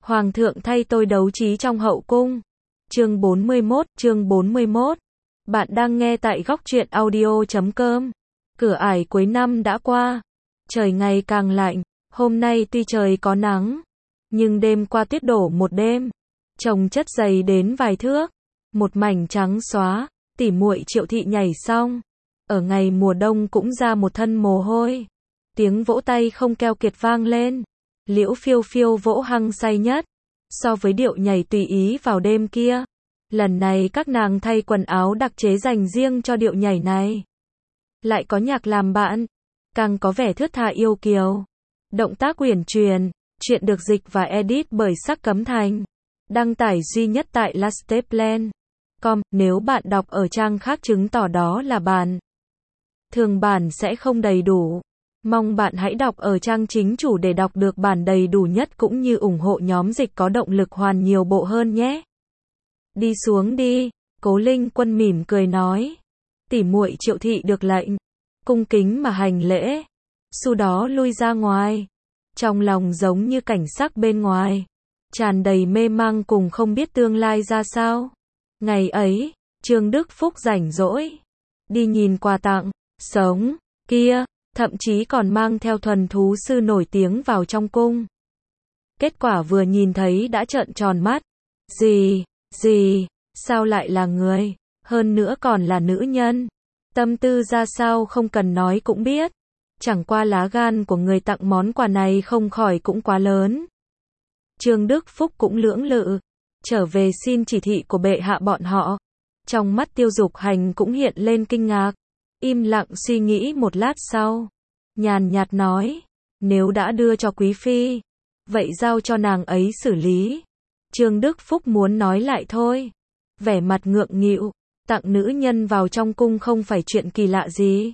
Hoàng thượng thay tôi đấu trí trong hậu cung. Chương 41. Bạn đang nghe tại góc truyện audio.com. Cửa ải cuối năm đã qua. Trời ngày càng lạnh. Hôm nay tuy trời có nắng, nhưng đêm qua tuyết đổ một đêm. Chồng chất dày đến vài thước. Một mảnh trắng xóa. Tỉ muội Triệu Thị nhảy xong. Ở ngày mùa đông cũng ra một thân mồ hôi. Tiếng vỗ tay không keo kiệt vang lên. Liễu Phiêu Phiêu vỗ hăng say nhất. So với điệu nhảy tùy ý vào đêm kia, lần này các nàng thay quần áo đặc chế dành riêng cho điệu nhảy này. Lại có nhạc làm bạn, càng có vẻ thướt tha yêu kiều. Động tác uyển chuyển. Chuyện được dịch và edit bởi Sắc Cấm Thành. Đăng tải duy nhất tại lasteplan.com. Nếu bạn đọc ở trang khác chứng tỏ đó là bản thường bản sẽ không đầy đủ. Mong bạn hãy đọc ở trang chính chủ để đọc được bản đầy đủ nhất cũng như ủng hộ nhóm dịch có động lực hoàn nhiều bộ hơn nhé. Đi xuống đi, Cố Linh Quân mỉm cười nói. Tỉ muội Triệu Thị được lệnh, cung kính mà hành lễ, sau đó lui ra ngoài. Trong lòng giống như cảnh sắc bên ngoài, tràn đầy mê mang cùng không biết tương lai ra sao. Ngày ấy, Trương Đức Phúc rảnh rỗi, đi nhìn quà tặng, sống, kia. Thậm chí còn mang theo thuần thú sư nổi tiếng vào trong cung. Kết quả vừa nhìn thấy đã trợn tròn mắt. Gì, sao lại là người, hơn nữa còn là nữ nhân. Tâm tư ra sao không cần nói cũng biết. Chẳng qua lá gan của người tặng món quà này không khỏi cũng quá lớn. Trương Đức Phúc cũng lưỡng lự, trở về xin chỉ thị của bệ hạ bọn họ. Trong mắt Tiêu Dục Hành cũng hiện lên kinh ngạc. Im lặng suy nghĩ một lát sau, nhàn nhạt nói, nếu đã đưa cho quý phi, vậy giao cho nàng ấy xử lý. Trương Đức Phúc muốn nói lại thôi, vẻ mặt ngượng nghịu, tặng nữ nhân vào trong cung không phải chuyện kỳ lạ gì.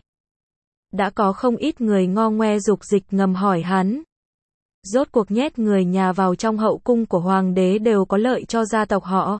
Đã có không ít người ngo ngoe dục dịch ngầm hỏi hắn. Rốt cuộc nhét người nhà vào trong hậu cung của hoàng đế đều có lợi cho gia tộc họ.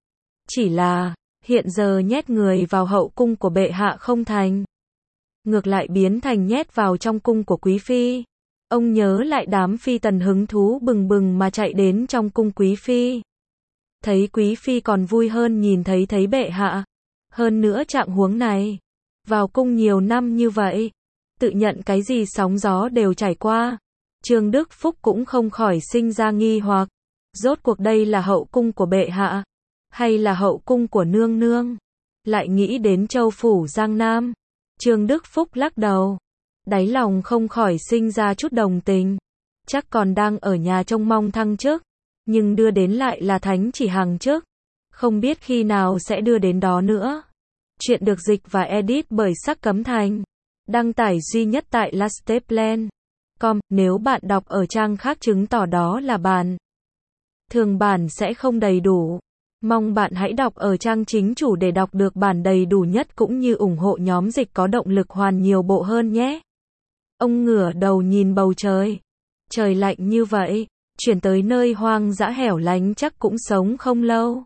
Chỉ là, hiện giờ nhét người vào hậu cung của bệ hạ không thành, ngược lại biến thành nhét vào trong cung của quý phi. Ông nhớ lại đám phi tần hứng thú bừng bừng mà chạy đến trong cung quý phi. Thấy quý phi còn vui hơn nhìn thấy bệ hạ. Hơn nữa trạng huống này, vào cung nhiều năm như vậy, tự nhận cái gì sóng gió đều trải qua. Trương Đức Phúc cũng không khỏi sinh ra nghi hoặc, rốt cuộc đây là hậu cung của bệ hạ, hay là hậu cung của nương nương? Lại nghĩ đến châu phủ Giang Nam, Trương Đức Phúc lắc đầu, đáy lòng không khỏi sinh ra chút đồng tình. Chắc còn đang ở nhà trông mong thăng chức, nhưng đưa đến lại là thánh chỉ hàng chức, không biết khi nào sẽ đưa đến đó nữa. Chuyện được dịch và edit bởi Sắc Cấm Thành. Đăng tải duy nhất tại lasteplan.com. Nếu bạn đọc ở trang khác chứng tỏ đó là bản thường bản sẽ không đầy đủ. Mong bạn hãy đọc ở trang chính chủ để đọc được bản đầy đủ nhất cũng như ủng hộ nhóm dịch có động lực hoàn nhiều bộ hơn nhé. Ông ngửa đầu nhìn bầu trời. Trời lạnh như vậy, chuyển tới nơi hoang dã hẻo lánh chắc cũng sống không lâu.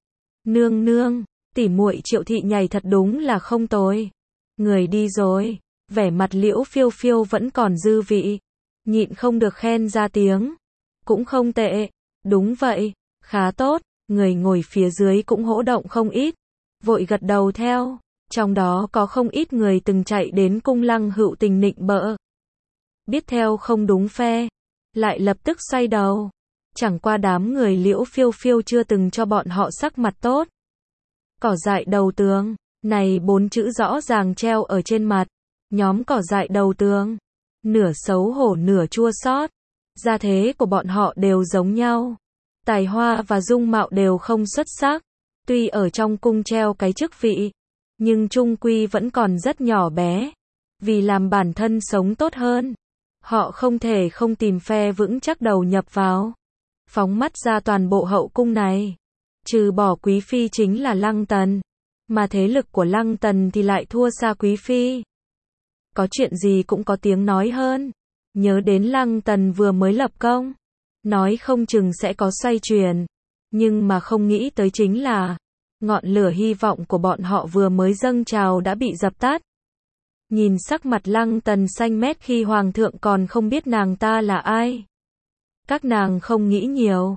Nương, tỉ muội Triệu Thị nhảy thật đúng là không tồi. Người đi rồi, vẻ mặt Liễu Phiêu Phiêu vẫn còn dư vị. Nhịn không được khen ra tiếng. Cũng không tệ, đúng vậy, khá tốt. Người ngồi phía dưới cũng hỗ động không ít, vội gật đầu theo. Trong đó có không ít người từng chạy đến cung Lăng Hữu Tình nịnh bợ. Biết theo không đúng phe, lại lập tức xoay đầu. Chẳng qua đám người Liễu Phiêu Phiêu chưa từng cho bọn họ sắc mặt tốt. Cỏ dại đầu tường, này 4 chữ rõ ràng treo ở trên mặt. Nhóm cỏ dại đầu tường, nửa xấu hổ nửa chua xót. Gia thế của bọn họ đều giống nhau. Tài hoa và dung mạo đều không xuất sắc. Tuy ở trong cung treo cái chức vị, nhưng chung quy vẫn còn rất nhỏ bé. Vì làm bản thân sống tốt hơn, họ không thể không tìm phe vững chắc đầu nhập vào. Phóng mắt ra toàn bộ hậu cung này, trừ bỏ quý phi chính là Lăng Tần, mà thế lực của Lăng Tần thì lại thua xa quý phi. Có chuyện gì cũng có tiếng nói hơn. Nhớ đến Lăng Tần vừa mới lập công, nói không chừng sẽ có xoay chuyển, nhưng mà không nghĩ tới chính là ngọn lửa hy vọng của bọn họ vừa mới dâng trào đã bị dập tắt. Nhìn sắc mặt Lăng Tần xanh mét khi hoàng thượng còn không biết nàng ta là ai. Các nàng không nghĩ nhiều,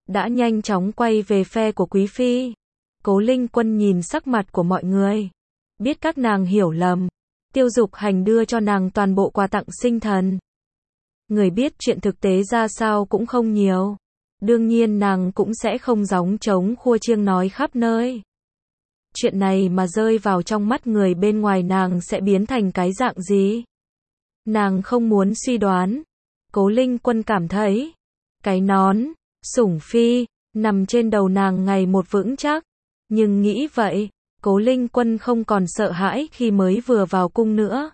đã nhanh chóng quay về phe của Quý Phi. Cố Linh Quân nhìn sắc mặt của mọi người, biết các nàng hiểu lầm. Tiêu Dục Hành đưa cho nàng toàn bộ quà tặng sinh thần. Người biết chuyện thực tế ra sao cũng không nhiều. Đương nhiên nàng cũng sẽ không gióng trống khua chiêng nói khắp nơi. Chuyện này mà rơi vào trong mắt người bên ngoài nàng sẽ biến thành cái dạng gì? Nàng không muốn suy đoán. Cố Linh Quân cảm thấy, cái nón, sủng phi, nằm trên đầu nàng ngày một vững chắc. Nhưng nghĩ vậy, Cố Linh Quân không còn sợ hãi khi mới vừa vào cung nữa.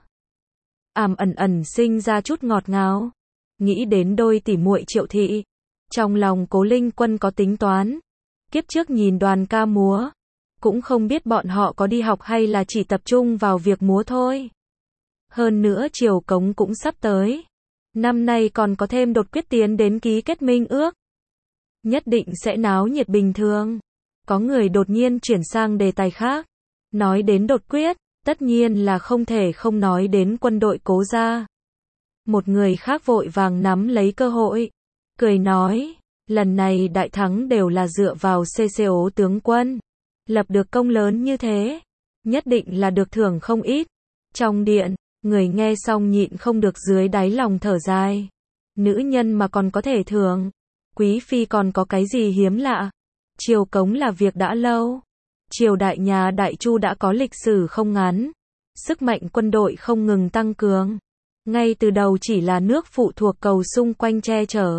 Ẩn ẩn sinh ra chút ngọt ngào. Nghĩ đến đôi tỉ muội Triệu thị. Trong lòng Cố Linh Quân có tính toán. Kiếp trước nhìn đoàn ca múa, cũng không biết bọn họ có đi học hay là chỉ tập trung vào việc múa thôi. Hơn nữa triều cống cũng sắp tới. Năm nay còn có thêm đột quyết tiến đến ký kết minh ước. Nhất định sẽ náo nhiệt bình thường. Có người đột nhiên chuyển sang đề tài khác. Nói đến đột quyết, tất nhiên là không thể không nói đến quân đội Cố gia. Một người khác vội vàng nắm lấy cơ hội. Cười nói, lần này đại thắng đều là dựa vào CCO tướng quân. Lập được công lớn như thế, nhất định là được thưởng không ít. Trong điện, người nghe xong nhịn không được dưới đáy lòng thở dài. Nữ nhân mà còn có thể thưởng. Quý Phi còn có cái gì hiếm lạ. Triều cống là việc đã lâu. Triều đại nhà Đại Chu đã có lịch sử không ngắn. Sức mạnh quân đội không ngừng tăng cường. Ngay từ đầu chỉ là nước phụ thuộc cầu xung quanh che chở.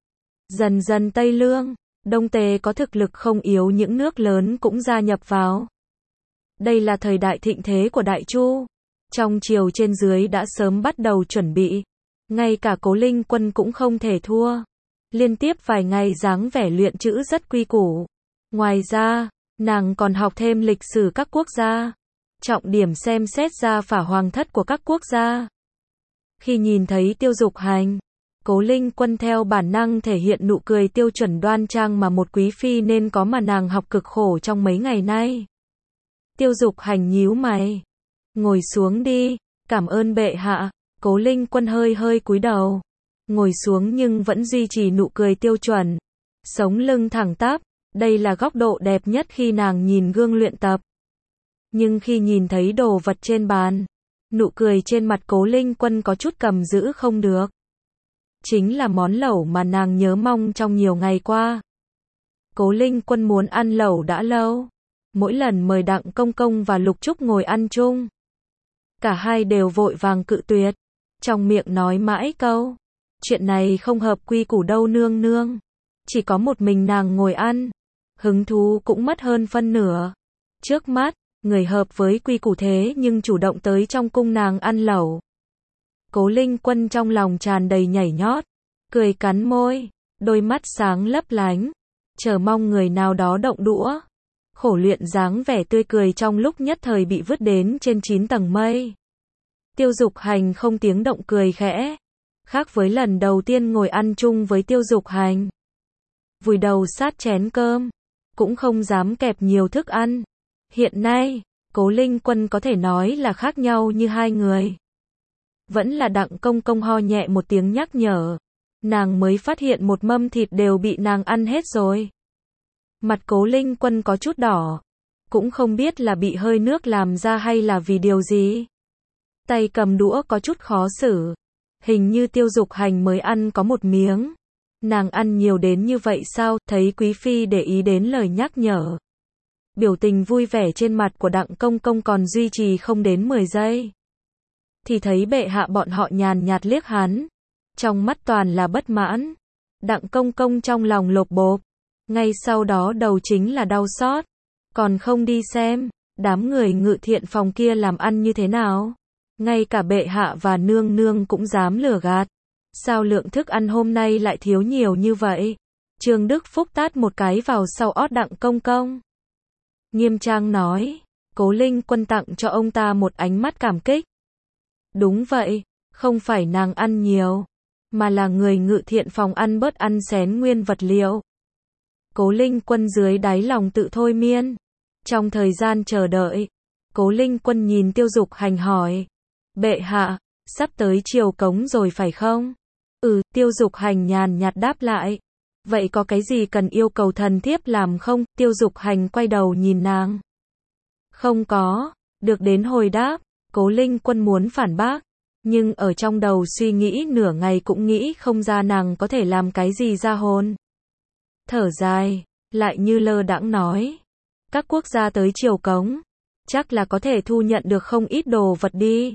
Dần dần Tây Lương, Đông Tề có thực lực không yếu, những nước lớn cũng gia nhập vào. Đây là thời đại thịnh thế của Đại Chu. Trong triều trên dưới đã sớm bắt đầu chuẩn bị. Ngay cả Cố Linh Quân cũng không thể thua. Liên tiếp vài ngày dáng vẻ luyện chữ rất quy củ. Ngoài ra, nàng còn học thêm lịch sử các quốc gia. Trọng điểm xem xét gia phả hoàng thất của các quốc gia. Khi nhìn thấy Tiêu Dục Hành, Cố Linh Quân theo bản năng thể hiện nụ cười tiêu chuẩn đoan trang mà một quý phi nên có mà nàng học cực khổ trong mấy ngày nay. Tiêu Dục Hành nhíu mày. Ngồi xuống đi, cảm ơn bệ hạ. Cố Linh Quân hơi hơi cúi đầu. Ngồi xuống nhưng vẫn duy trì nụ cười tiêu chuẩn. Sống lưng thẳng tắp, đây là góc độ đẹp nhất khi nàng nhìn gương luyện tập. Nhưng khi nhìn thấy đồ vật trên bàn, nụ cười trên mặt Cố Linh Quân có chút cầm giữ không được. Chính là món lẩu mà nàng nhớ mong trong nhiều ngày qua. Cố Linh Quân muốn ăn lẩu đã lâu. Mỗi lần mời Đặng Công Công và Lục Trúc ngồi ăn chung, cả hai đều vội vàng cự tuyệt. Trong miệng nói mãi câu, chuyện này không hợp quy củ đâu nương nương. Chỉ có một mình nàng ngồi ăn. Hứng thú cũng mất hơn phân nửa. Trước mắt, người hợp với quy củ thế nhưng chủ động tới trong cung nàng ăn lẩu. Cố Linh Quân trong lòng tràn đầy nhảy nhót, cười cắn môi, đôi mắt sáng lấp lánh, chờ mong người nào đó động đũa. Khổ luyện dáng vẻ tươi cười trong lúc nhất thời bị vứt đến trên 9 tầng mây. Tiêu Dục Hành không tiếng động cười khẽ, khác với lần đầu tiên ngồi ăn chung với Tiêu Dục Hành. Vùi đầu sát chén cơm, cũng không dám kẹp nhiều thức ăn. Hiện nay, Cố Linh Quân có thể nói là khác nhau như hai người. Vẫn là Đặng Công Công ho nhẹ một tiếng nhắc nhở. Nàng mới phát hiện một mâm thịt đều bị nàng ăn hết rồi. Mặt Cố Linh Quân có chút đỏ. Cũng không biết là bị hơi nước làm ra hay là vì điều gì. Tay cầm đũa có chút khó xử. Hình như Tiêu Dục Hành mới ăn có một miếng. Nàng ăn nhiều đến như vậy sao? Thấy Quý Phi để ý đến lời nhắc nhở. Biểu tình vui vẻ trên mặt của Đặng Công Công còn duy trì không đến 10 giây. Thì thấy bệ hạ bọn họ nhàn nhạt liếc hắn. Trong mắt toàn là bất mãn. Đặng Công Công trong lòng lột bột. Ngay sau đó đầu chính là đau xót. Còn không đi xem, đám người ngự thiện phòng kia làm ăn như thế nào? Ngay cả bệ hạ và nương nương cũng dám lừa gạt. Sao lượng thức ăn hôm nay lại thiếu nhiều như vậy? Trương Đức Phúc tát một cái vào sau ót Đặng Công Công. Nghiêm trang nói, Cố Linh Quân tặng cho ông ta một ánh mắt cảm kích. Đúng vậy, không phải nàng ăn nhiều, mà là người ngự thiện phòng ăn bớt ăn xén nguyên vật liệu. Cố Linh Quân dưới đáy lòng tự thôi miên. Trong thời gian chờ đợi, Cố Linh Quân nhìn Tiêu Dục Hành hỏi. Bệ hạ, sắp tới triều cống rồi phải không? Tiêu Dục Hành nhàn nhạt đáp lại. Vậy có cái gì cần yêu cầu thần thiếp làm không? Tiêu Dục Hành quay đầu nhìn nàng. Không có, được đến hồi đáp. Cố Linh Quân muốn phản bác, nhưng ở trong đầu suy nghĩ nửa ngày cũng nghĩ không ra nàng có thể làm cái gì ra hồn. Thở dài, lại như lơ đãng nói. Các quốc gia tới Triều Cống, chắc là có thể thu nhận được không ít đồ vật đi.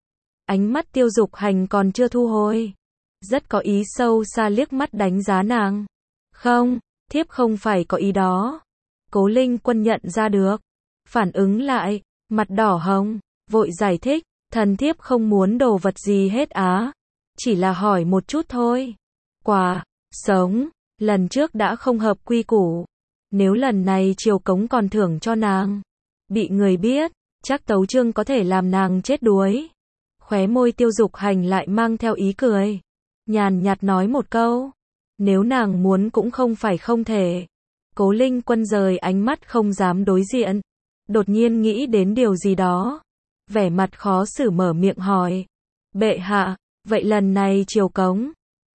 Ánh mắt Tiêu Dục Hành còn chưa thu hồi, rất có ý sâu xa liếc mắt đánh giá nàng. Không, thiếp không phải có ý đó. Cố Linh Quân nhận ra được, phản ứng lại, mặt đỏ hồng, vội giải thích, thần thiếp không muốn đồ vật gì hết á, chỉ là hỏi một chút thôi. Quà, sống, lần trước đã không hợp quy củ, nếu lần này Triều Cống còn thưởng cho nàng, bị người biết, chắc tấu chương có thể làm nàng chết đuối. Khóe môi Tiêu Dục Hành lại mang theo ý cười, nhàn nhạt nói một câu, nếu nàng muốn cũng không phải không thể. Cố Linh Quân rời ánh mắt không dám đối diện, đột nhiên nghĩ đến điều gì đó, vẻ mặt khó xử mở miệng hỏi. Bệ hạ, vậy lần này Triều Cống,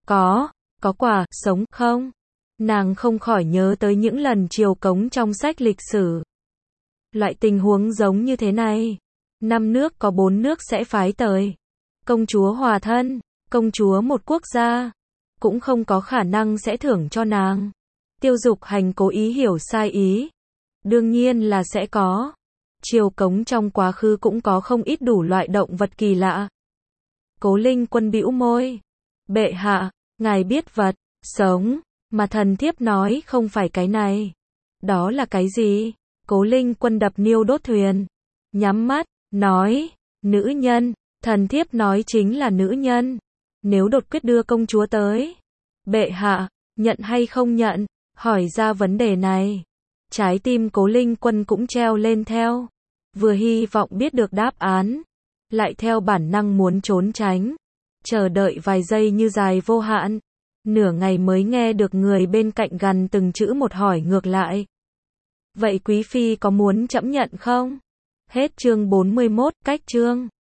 có quà, sống không? Nàng không khỏi nhớ tới những lần Triều Cống trong sách lịch sử. Loại tình huống giống như thế này, 5 nước có 4 nước sẽ phái tới. Công chúa hòa thân, công chúa một quốc gia, cũng không có khả năng sẽ thưởng cho nàng. Tiêu Dục Hành cố ý hiểu sai ý. Đương nhiên là sẽ có. Triều Cống trong quá khứ cũng có không ít đủ loại động vật kỳ lạ. Cố Linh Quân bĩu môi. Bệ hạ, ngài biết vật, sống, mà thần thiếp nói không phải cái này. Đó là cái gì? Cố Linh Quân đập niêu đốt thuyền. Nhắm mắt, nói, nữ nhân, thần thiếp nói chính là nữ nhân. Nếu đột quyết đưa công chúa tới, bệ hạ, nhận hay không nhận? Hỏi ra vấn đề này, trái tim Cố Linh Quân cũng treo lên theo. Vừa hy vọng biết được đáp án, lại theo bản năng muốn trốn tránh. Chờ đợi vài giây như dài vô hạn. Nửa ngày mới nghe được người bên cạnh gằn từng chữ một hỏi ngược lại. Vậy quý phi có muốn trẫm nhận không? Hết chương 41, cách chương.